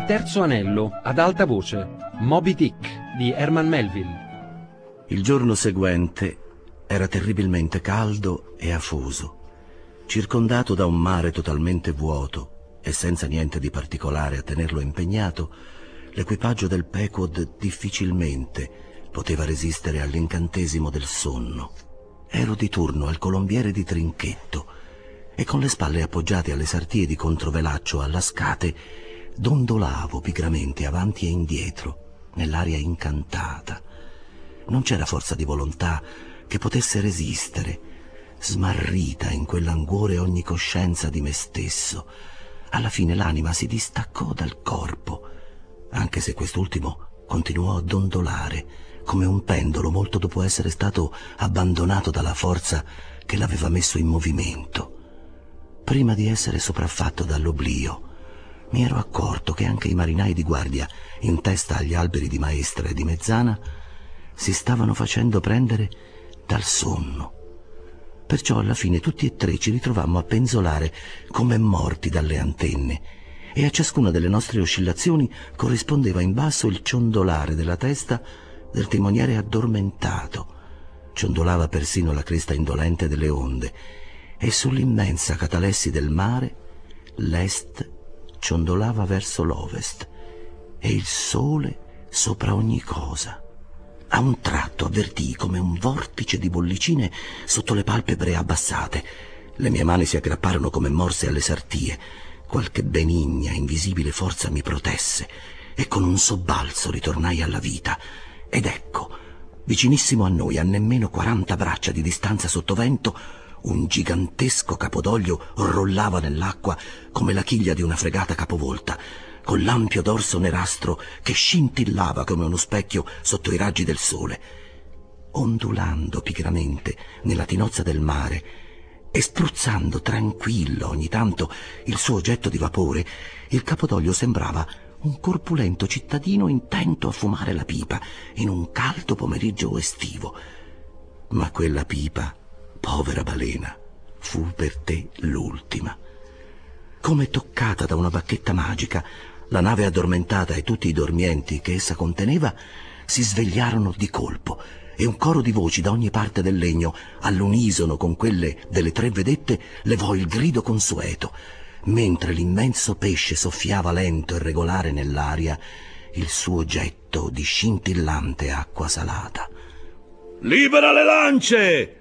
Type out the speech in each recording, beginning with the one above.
Il terzo anello, ad alta voce, Moby Dick di Herman Melville. Il giorno seguente era terribilmente caldo e afoso. Circondato da un mare totalmente vuoto e senza niente di particolare a tenerlo impegnato, l'equipaggio del Pequod difficilmente poteva resistere all'incantesimo del sonno. Ero di turno al colombiere di Trinchetto e con le spalle appoggiate alle sartie di controvelaccio alla scate dondolavo pigramente avanti e indietro nell'aria incantata. Non c'era forza di volontà che potesse resistere, smarrita in quel languore ogni coscienza di me stesso. Alla fine l'anima si distaccò dal corpo, anche se quest'ultimo continuò a dondolare come un pendolo molto dopo essere stato abbandonato dalla forza che l'aveva messo in movimento. Prima di essere sopraffatto dall'oblio, mi ero accorto che anche i marinai di guardia in testa agli alberi di Maestra e di Mezzana si stavano facendo prendere dal sonno. Perciò alla fine tutti e tre ci ritrovammo a penzolare come morti dalle antenne e a ciascuna delle nostre oscillazioni corrispondeva in basso il ciondolare della testa del timoniere addormentato. Ciondolava persino la cresta indolente delle onde e sull'immensa catalessi del mare l'est ciondolava verso l'ovest e il sole sopra ogni cosa. A un tratto avvertii come un vortice di bollicine sotto le palpebre abbassate. Le mie mani si aggrapparono come morse alle sartie. Qualche benigna, invisibile forza mi protesse e con un sobbalzo ritornai alla vita. Ed ecco, vicinissimo a noi, a nemmeno 40 braccia di distanza sottovento, un gigantesco capodoglio rollava nell'acqua come la chiglia di una fregata capovolta, con l'ampio dorso nerastro che scintillava come uno specchio sotto i raggi del sole. Ondulando pigramente nella tinozza del mare e spruzzando tranquillo ogni tanto il suo getto di vapore, il capodoglio sembrava un corpulento cittadino intento a fumare la pipa in un caldo pomeriggio estivo. Ma quella pipa, povera balena, fu per te l'ultima. Come toccata da una bacchetta magica, la nave addormentata e tutti i dormienti che essa conteneva si svegliarono di colpo e un coro di voci da ogni parte del legno, all'unisono con quelle delle tre vedette, levò il grido consueto, mentre l'immenso pesce soffiava lento e regolare nell'aria il suo getto di scintillante acqua salata. «Libera le lance!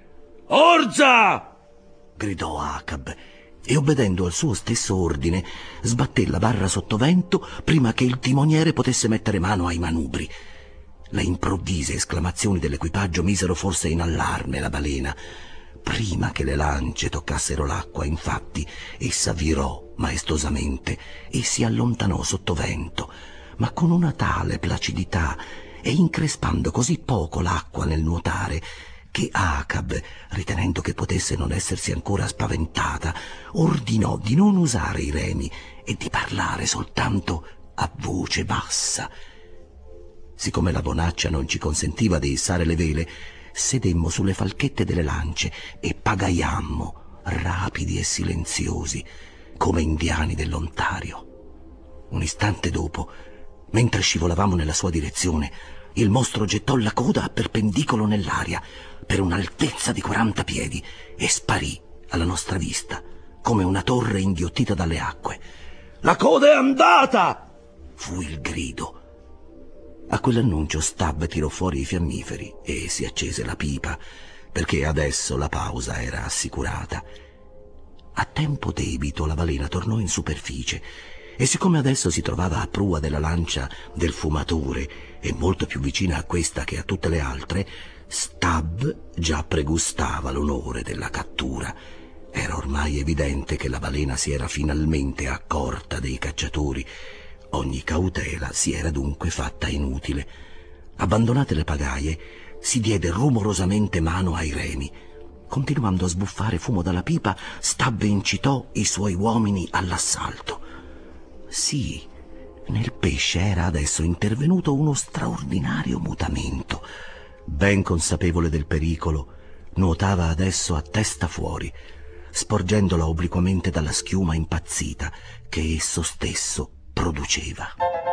Orza!» gridò Acab, e obbedendo al suo stesso ordine sbatté la barra sottovento prima che il timoniere potesse mettere mano ai manubri. Le improvvise esclamazioni dell'equipaggio misero forse in allarme la balena. Prima che le lance toccassero l'acqua, infatti, essa virò maestosamente e si allontanò sottovento, ma con una tale placidità e increspando così poco l'acqua nel nuotare che Acab, ritenendo che potesse non essersi ancora spaventata, ordinò di non usare i remi e di parlare soltanto a voce bassa. Siccome la bonaccia non ci consentiva di issare le vele, sedemmo sulle falchette delle lance e pagaiammo, rapidi e silenziosi, come indiani dell'Ontario. Un istante dopo, mentre scivolavamo nella sua direzione, il mostro gettò la coda a perpendicolo nell'aria, per un'altezza di 40 piedi, e sparì alla nostra vista, come una torre inghiottita dalle acque. «La coda è andata!» fu il grido. A quell'annuncio Stab tirò fuori i fiammiferi e si accese la pipa, perché adesso la pausa era assicurata. A tempo debito la balena tornò in superficie e siccome adesso si trovava a prua della lancia del fumatore e molto più vicina a questa che a tutte le altre, Stab già pregustava l'onore della cattura. Era ormai evidente che la balena si era finalmente accorta dei cacciatori. Ogni cautela si era dunque fatta inutile. Abbandonate le pagaie, si diede rumorosamente mano ai remi. Continuando a sbuffare fumo dalla pipa, Stab incitò i suoi uomini all'assalto. Sì, nel pesce era adesso intervenuto uno straordinario mutamento. Ben consapevole del pericolo, nuotava adesso a testa fuori, sporgendola obliquamente dalla schiuma impazzita che esso stesso produceva.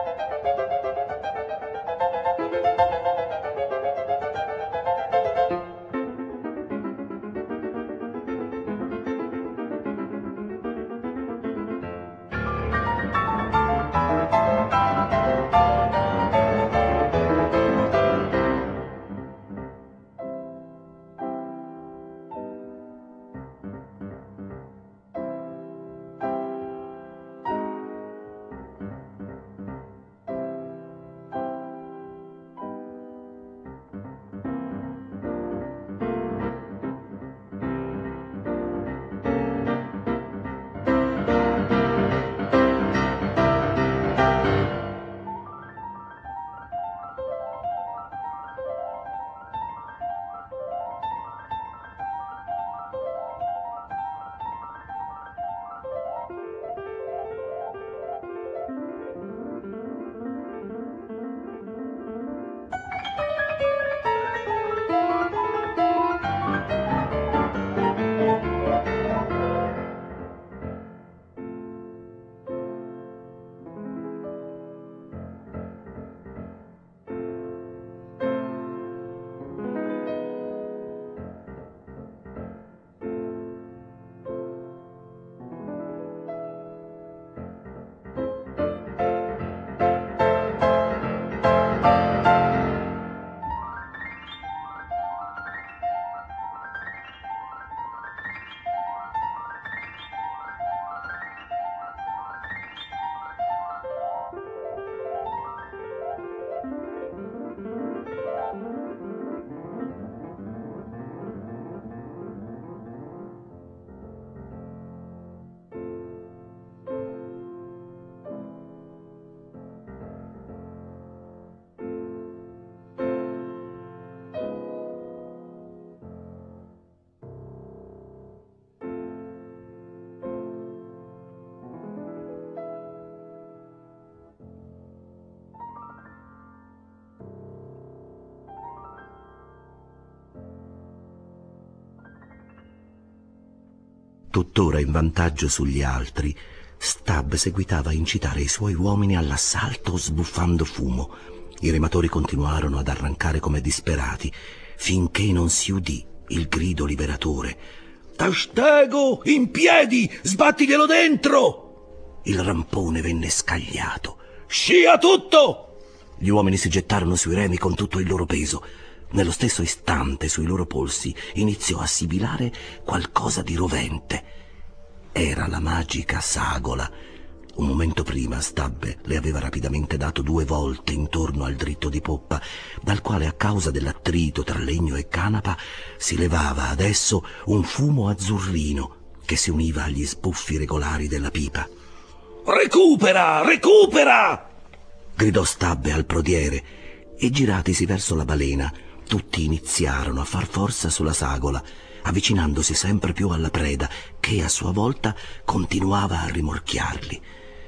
Tuttora in vantaggio sugli altri, Stab seguitava a incitare i suoi uomini all'assalto sbuffando fumo. I rematori continuarono ad arrancare come disperati, finché non si udì il grido liberatore. Tastego, in piedi, sbattiglielo dentro! Il rampone venne scagliato. Scia tutto! Gli uomini si gettarono sui remi con tutto il loro peso. Nello stesso istante sui loro polsi iniziò a sibilare qualcosa di rovente. Era la magica sagola. Un momento prima Stabbe le aveva rapidamente dato 2 volte intorno al dritto di poppa, dal quale a causa dell'attrito tra legno e canapa si levava adesso un fumo azzurrino che si univa agli sbuffi regolari della pipa. «Recupera! Recupera!» gridò Stabbe al prodiere, e giratisi verso la balena tutti iniziarono a far forza sulla sagola, avvicinandosi sempre più alla preda, che a sua volta continuava a rimorchiarli.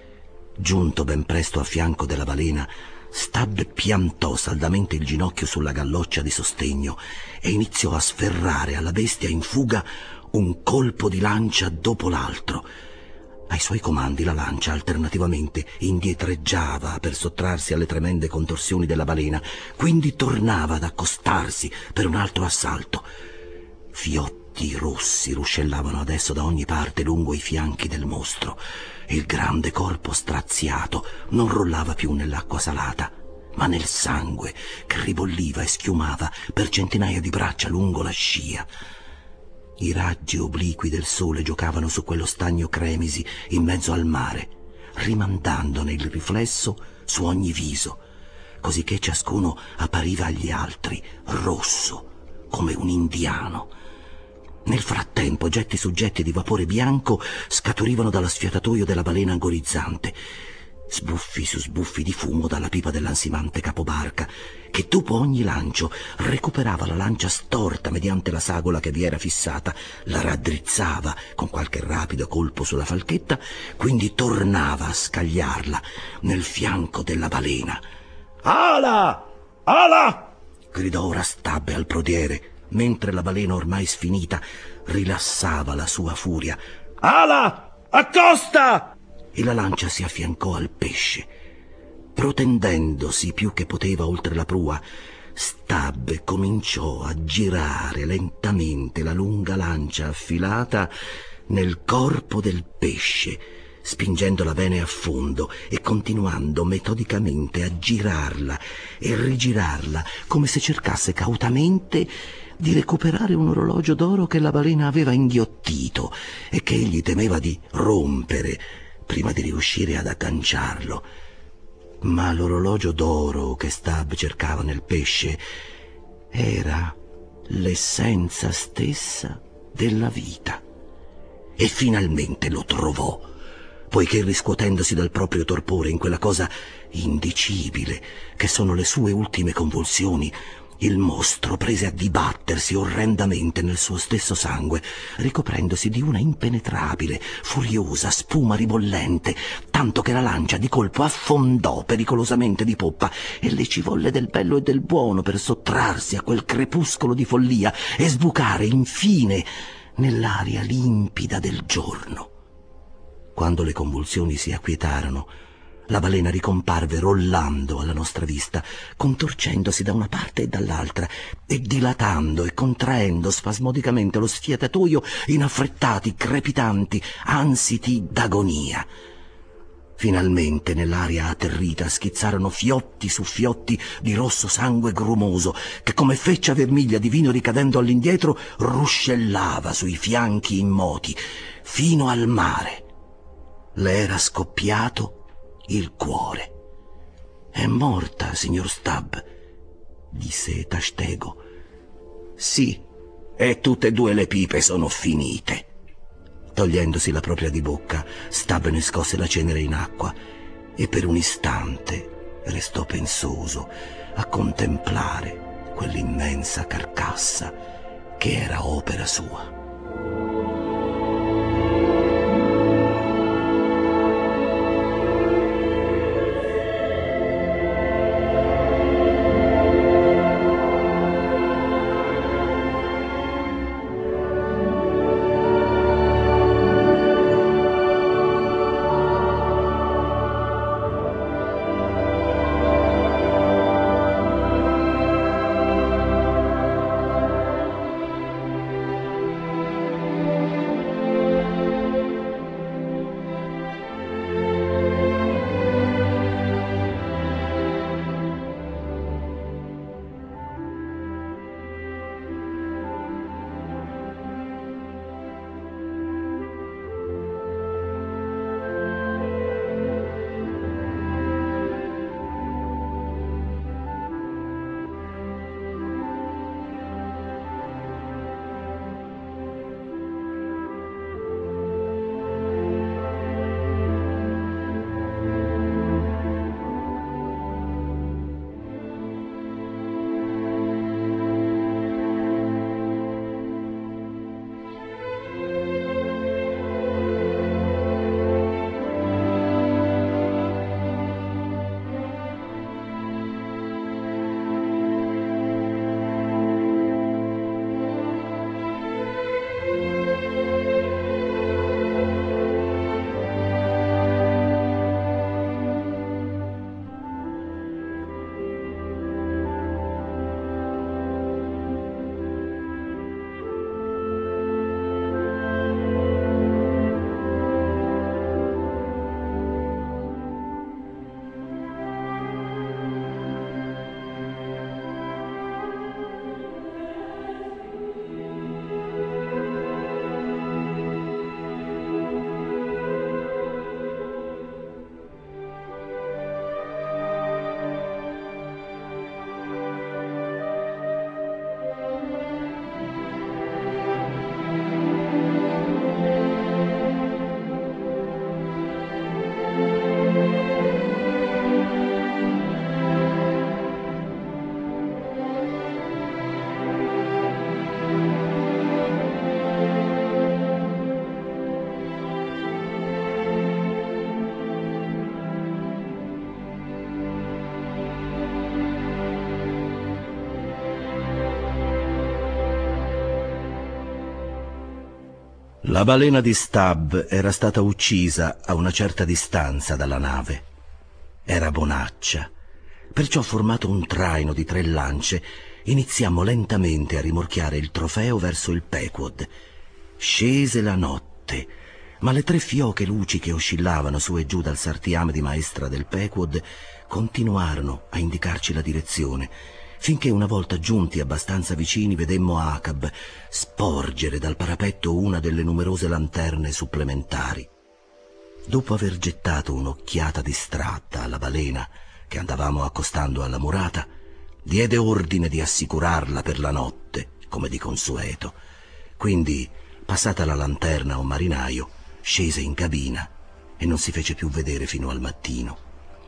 Giunto ben presto a fianco della balena, Stabbe piantò saldamente il ginocchio sulla galloccia di sostegno e iniziò a sferrare alla bestia in fuga un colpo di lancia dopo l'altro. Ai suoi comandi la lancia alternativamente indietreggiava per sottrarsi alle tremende contorsioni della balena, quindi tornava ad accostarsi per un altro assalto. Fiotti rossi ruscellavano adesso da ogni parte lungo i fianchi del mostro. Il grande corpo straziato non rollava più nell'acqua salata, ma nel sangue che ribolliva e schiumava per centinaia di braccia lungo la scia. I raggi obliqui del sole giocavano su quello stagno cremisi in mezzo al mare, rimandandone il riflesso su ogni viso, cosicché ciascuno appariva agli altri rosso come un indiano. Nel frattempo getti su getti di vapore bianco scaturivano dallo sfiatatoio della balena agonizzante, sbuffi su sbuffi di fumo dalla pipa dell'ansimante capobarca, che dopo ogni lancio recuperava la lancia storta mediante la sagola che vi era fissata, la raddrizzava con qualche rapido colpo sulla falchetta, quindi tornava a scagliarla nel fianco della balena. «Ala! Ala!» gridò ora Stabbe al prodiere, mentre la balena ormai sfinita rilassava la sua furia. «Ala! Accosta!» e la lancia si affiancò al pesce. Protendendosi più che poteva oltre la prua, Stab cominciò a girare lentamente la lunga lancia affilata nel corpo del pesce, spingendola bene a fondo e continuando metodicamente a girarla e rigirarla come se cercasse cautamente di recuperare un orologio d'oro che la balena aveva inghiottito e che egli temeva di rompere prima di riuscire ad agganciarlo. Ma l'orologio d'oro che Stab cercava nel pesce era l'essenza stessa della vita. E finalmente lo trovò, poiché riscuotendosi dal proprio torpore in quella cosa indicibile che sono le sue ultime convulsioni, il mostro prese a dibattersi orrendamente nel suo stesso sangue, ricoprendosi di una impenetrabile, furiosa spuma ribollente, tanto che la lancia di colpo affondò pericolosamente di poppa e le ci volle del bello e del buono per sottrarsi a quel crepuscolo di follia e sbucare infine nell'aria limpida del giorno. Quando le convulsioni si acquietarono, la balena ricomparve rollando alla nostra vista, contorcendosi da una parte e dall'altra e dilatando e contraendo spasmodicamente lo sfiatatoio in affrettati, crepitanti, ansiti d'agonia. Finalmente nell'aria atterrita schizzarono fiotti su fiotti di rosso sangue grumoso che come feccia vermiglia di vino ricadendo all'indietro ruscellava sui fianchi immoti fino al mare. Le era scoppiato il cuore. «È morta, signor Stab», disse Tashtego. «Sì, e tutte e due le pipe sono finite». Togliendosi la propria di bocca, Stab ne scosse la cenere in acqua e per un istante restò pensoso a contemplare quell'immensa carcassa che era opera sua. La balena di Stubb era stata uccisa a una certa distanza dalla nave. Era bonaccia, perciò, formato un traino di 3 lance, iniziammo lentamente a rimorchiare il trofeo verso il Pequod. Scese la notte, ma le 3 fioche luci che oscillavano su e giù dal sartiame di maestra del Pequod continuarono a indicarci la direzione, finché una volta giunti abbastanza vicini vedemmo Acab sporgere dal parapetto una delle numerose lanterne supplementari. Dopo aver gettato un'occhiata distratta alla balena che andavamo accostando alla murata, diede ordine di assicurarla per la notte, come di consueto. Quindi, passata la lanterna a un marinaio, scese in cabina e non si fece più vedere fino al mattino.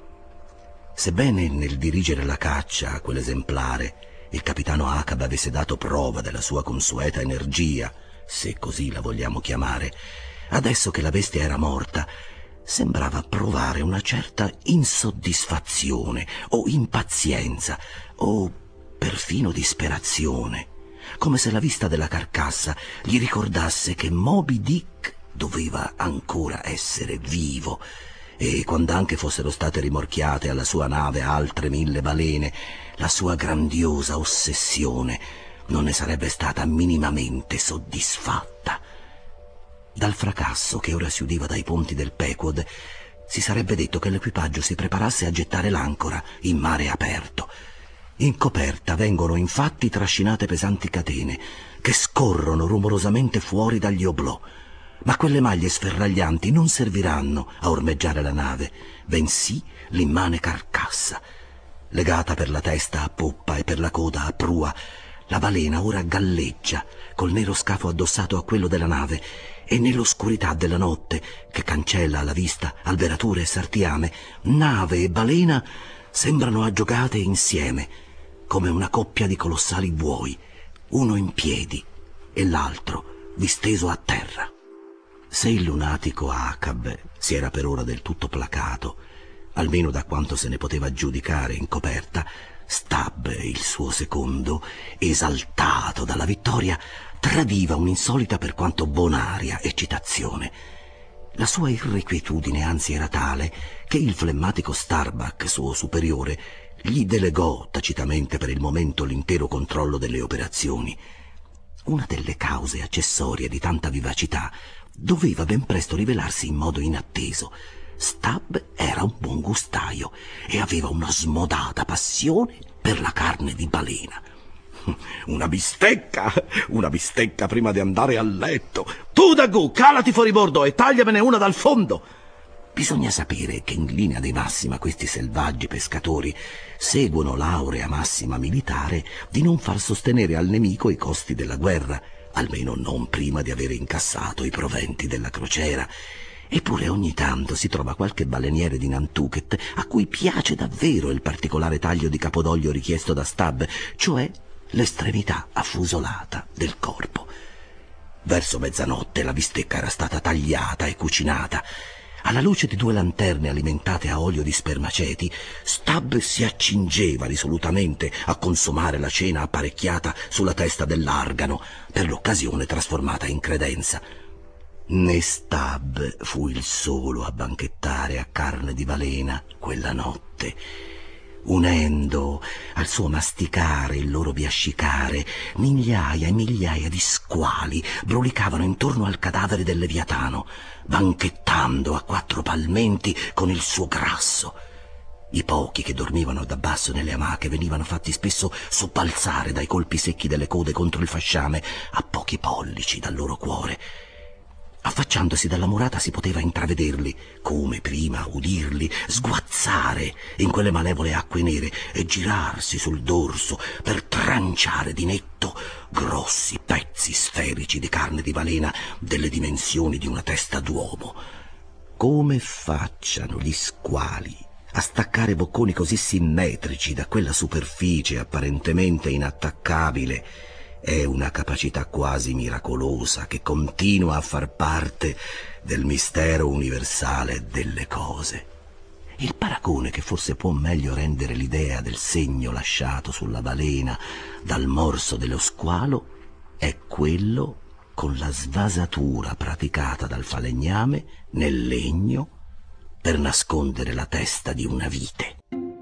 Sebbene nel dirigere la caccia a quell'esemplare il capitano Acab avesse dato prova della sua consueta energia, se così la vogliamo chiamare, adesso che la bestia era morta, sembrava provare una certa insoddisfazione o impazienza o perfino disperazione, come se la vista della carcassa gli ricordasse che Moby Dick doveva ancora essere vivo e quando anche fossero state rimorchiate alla sua nave altre 1000 balene, la sua grandiosa ossessione non ne sarebbe stata minimamente soddisfatta. Dal fracasso che ora si udiva dai ponti del Pequod si sarebbe detto che l'equipaggio si preparasse a gettare l'ancora in mare aperto. In coperta vengono infatti trascinate pesanti catene che scorrono rumorosamente fuori dagli oblò, ma quelle maglie sferraglianti non serviranno a ormeggiare la nave, bensì l'immane carcassa. Legata per la testa a poppa e per la coda a prua, la balena ora galleggia col nero scafo addossato a quello della nave e nell'oscurità della notte che cancella alla vista alberature e sartiame, nave e balena sembrano aggiogate insieme come una coppia di colossali buoi, uno in piedi e l'altro disteso a terra. Se il lunatico Acab si era per ora del tutto placato, almeno da quanto se ne poteva giudicare in coperta, Stubb, il suo secondo, esaltato dalla vittoria, tradiva un'insolita per quanto bonaria eccitazione. La sua irrequietudine anzi era tale che il flemmatico Starbuck, suo superiore, gli delegò tacitamente per il momento l'intero controllo delle operazioni. Una delle cause accessorie di tanta vivacità doveva ben presto rivelarsi in modo inatteso. Stubb era un buon gustaio e aveva una smodata passione per la carne di balena. Una bistecca prima di andare a letto. Tu, Daggù, calati fuori bordo e tagliamene una dal fondo. Bisogna sapere che in linea di massima questi selvaggi pescatori seguono l'aurea massima militare di non far sostenere al nemico i costi della guerra, almeno non prima di avere incassato i proventi della crociera. Eppure ogni tanto si trova qualche baleniere di Nantucket a cui piace davvero il particolare taglio di capodoglio richiesto da Stubb, cioè l'estremità affusolata del corpo. Verso mezzanotte la bistecca era stata tagliata e cucinata. Alla luce di 2 lanterne alimentate a olio di spermaceti, Stubb si accingeva risolutamente a consumare la cena apparecchiata sulla testa dell'argano, per l'occasione trasformata in credenza. Né Stubb fu il solo a banchettare a carne di balena quella notte. Unendo al suo masticare il loro biascicare, migliaia e migliaia di squali brulicavano intorno al cadavere del Leviatano, banchettando a 4 palmenti con il suo grasso. I pochi che dormivano da basso nelle amache venivano fatti spesso sobbalzare dai colpi secchi delle code contro il fasciame a pochi pollici dal loro cuore. Affacciandosi dalla murata si poteva intravederli, come prima udirli, sguazzare in quelle malevole acque nere e girarsi sul dorso per tranciare di netto grossi pezzi sferici di carne di balena delle dimensioni di una testa d'uomo. Come facciano gli squali a staccare bocconi così simmetrici da quella superficie apparentemente inattaccabile è una capacità quasi miracolosa che continua a far parte del mistero universale delle cose. Il paragone che forse può meglio rendere l'idea del segno lasciato sulla balena dal morso dello squalo è quello con la svasatura praticata dal falegname nel legno per nascondere la testa di una vite.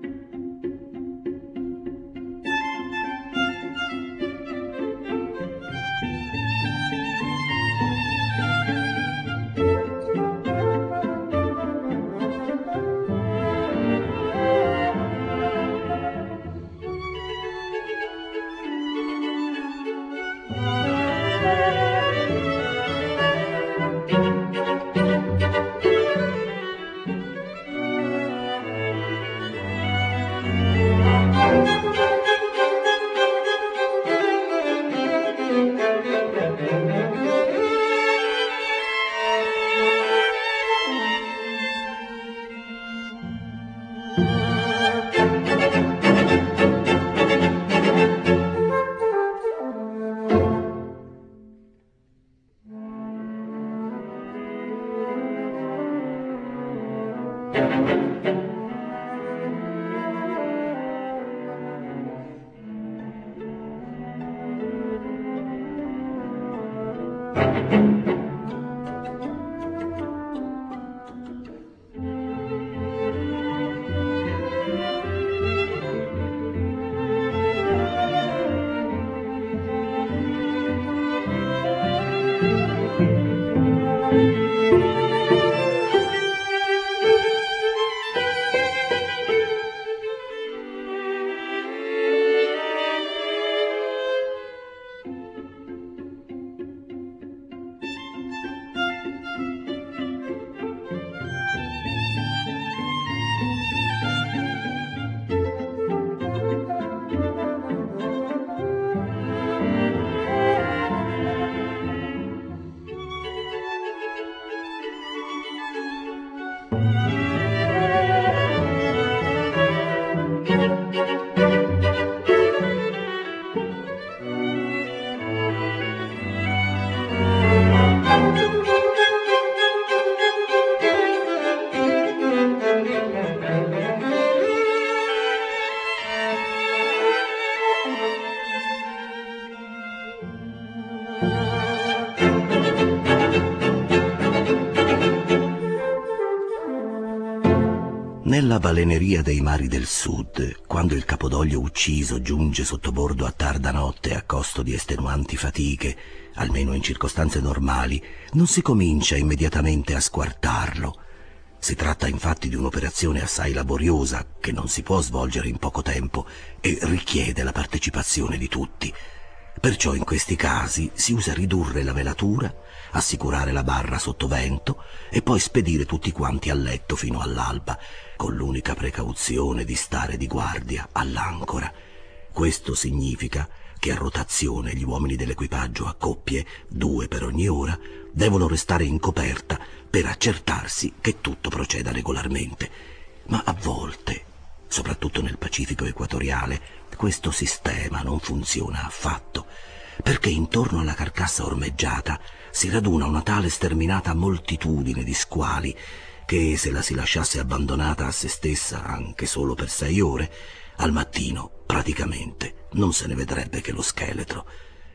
Nella baleneria dei mari del sud, quando il capodoglio ucciso giunge sottobordo a tarda notte a costo di estenuanti fatiche, almeno in circostanze normali, non si comincia immediatamente a squartarlo. Si tratta infatti di un'operazione assai laboriosa che non si può svolgere in poco tempo e richiede la partecipazione di tutti. Perciò in questi casi si usa ridurre la velatura, assicurare la barra sotto vento e poi spedire tutti quanti a letto fino all'alba, con l'unica precauzione di stare di guardia all'ancora. Questo significa che a rotazione gli uomini dell'equipaggio a coppie, 2 per ogni ora, devono restare in coperta per accertarsi che tutto proceda regolarmente. Ma a volte, soprattutto nel Pacifico equatoriale, questo sistema non funziona affatto, perché intorno alla carcassa ormeggiata si raduna una tale sterminata moltitudine di squali che, se la si lasciasse abbandonata a se stessa anche solo per 6 ore, al mattino praticamente non se ne vedrebbe che lo scheletro.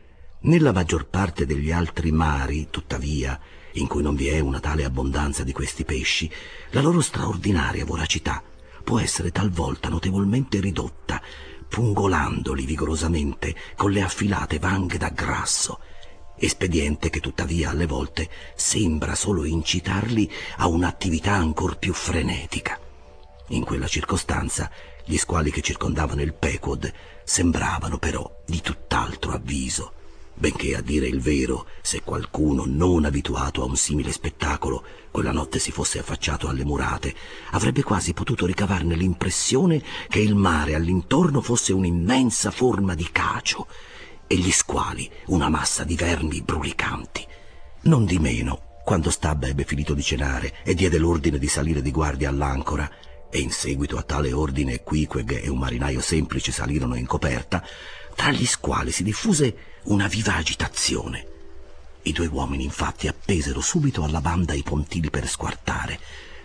Nella maggior parte degli altri mari, tuttavia, in cui non vi è una tale abbondanza di questi pesci, la loro straordinaria voracità può essere talvolta notevolmente ridotta, pungolandoli vigorosamente con le affilate vanghe da grasso, espediente che tuttavia alle volte sembra solo incitarli a un'attività ancor più frenetica. In quella circostanza gli squali che circondavano il Pequod sembravano però di tutt'altro avviso, benché, a dire il vero, se qualcuno non abituato a un simile spettacolo quella notte si fosse affacciato alle murate, avrebbe quasi potuto ricavarne l'impressione che il mare all'intorno fosse un'immensa forma di cacio e gli squali una massa di vermi brulicanti. Non di meno, quando Stabba ebbe finito di cenare e diede l'ordine di salire di guardia all'ancora, e in seguito a tale ordine Queequeg e un marinaio semplice salirono in coperta, tra gli squali si diffuse una viva agitazione. I 2 uomini infatti appesero subito alla banda i pontili per squartare,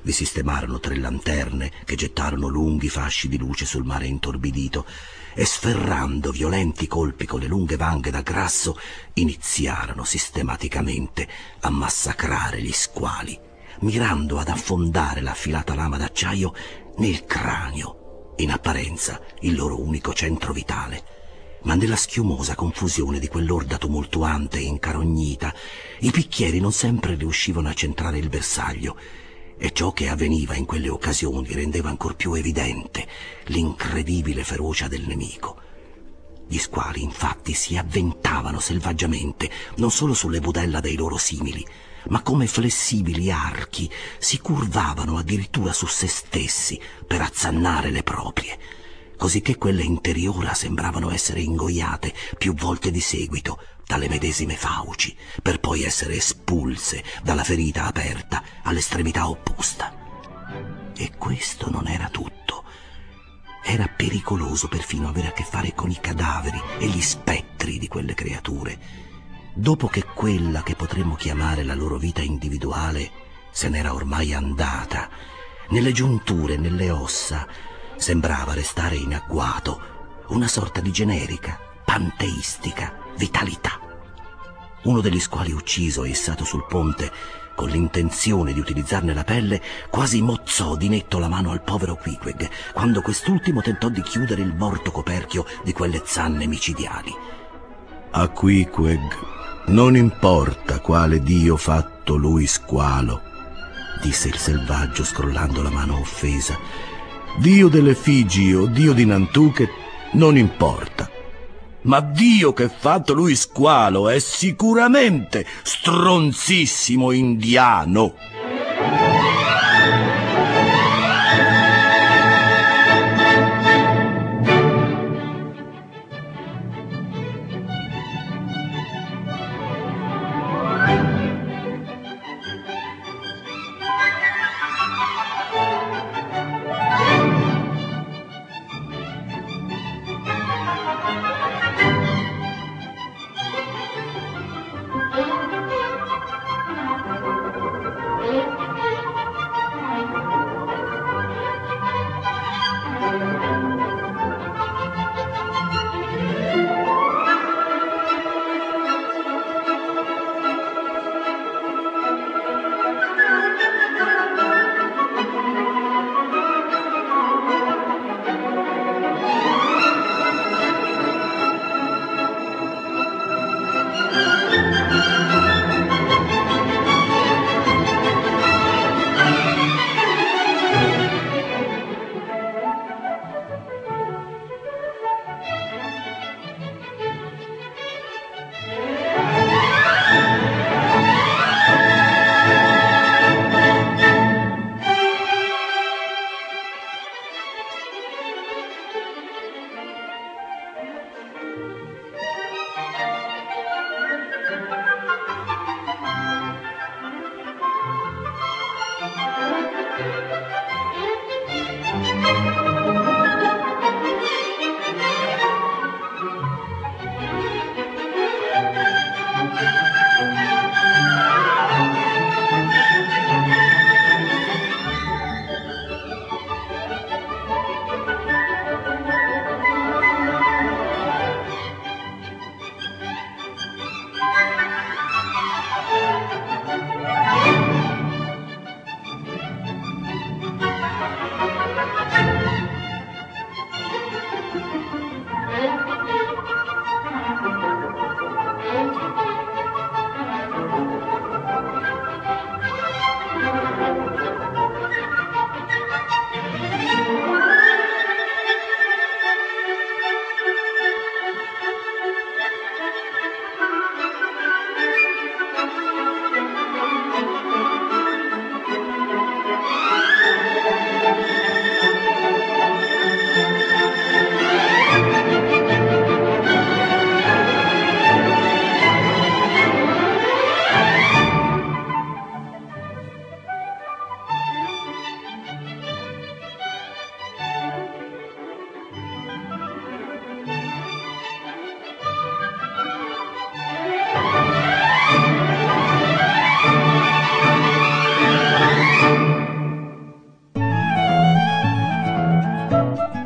Vi sistemarono 3 lanterne che gettarono lunghi fasci di luce sul mare intorbidito e, sferrando violenti colpi con le lunghe vanghe da grasso, iniziarono sistematicamente a massacrare gli squali, mirando ad affondare l'affilata lama d'acciaio nel cranio, in apparenza il loro unico centro vitale. Ma nella schiumosa confusione di quell'orda tumultuante e incarognita, i picchieri non sempre riuscivano a centrare il bersaglio, e ciò che avveniva in quelle occasioni rendeva ancor più evidente l'incredibile ferocia del nemico. Gli squali, infatti, si avventavano selvaggiamente non solo sulle budella dei loro simili, ma come flessibili archi si curvavano addirittura su se stessi per azzannare le proprie, cosicché quelle interiora sembravano essere ingoiate più volte di seguito dalle medesime fauci, per poi essere espulse dalla ferita aperta all'estremità opposta. E questo non era tutto. Era pericoloso perfino avere a che fare con i cadaveri e gli spettri di quelle creature, dopo che quella che potremmo chiamare la loro vita individuale se n'era ormai andata. Nelle giunture, nelle ossa, sembrava restare in agguato una sorta di generica, panteistica vitalità. Uno degli squali ucciso e issato sul ponte con l'intenzione di utilizzarne la pelle quasi mozzò di netto la mano al povero Queequeg quando quest'ultimo tentò di chiudere il morto coperchio di quelle zanne micidiali. A Queequeg non importa quale dio fatto lui squalo, disse il selvaggio scrollando la mano offesa. Dio delle Figi o dio di Nantucket non importa. Ma Dio che fatto lui squalo è sicuramente stronzissimo indiano.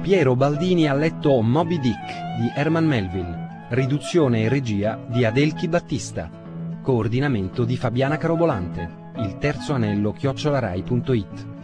Piero Baldini ha letto Moby Dick di Herman Melville, riduzione e regia di Adelchi Battista, coordinamento di Fabiana Carobolante, il terzo anello @rai.it.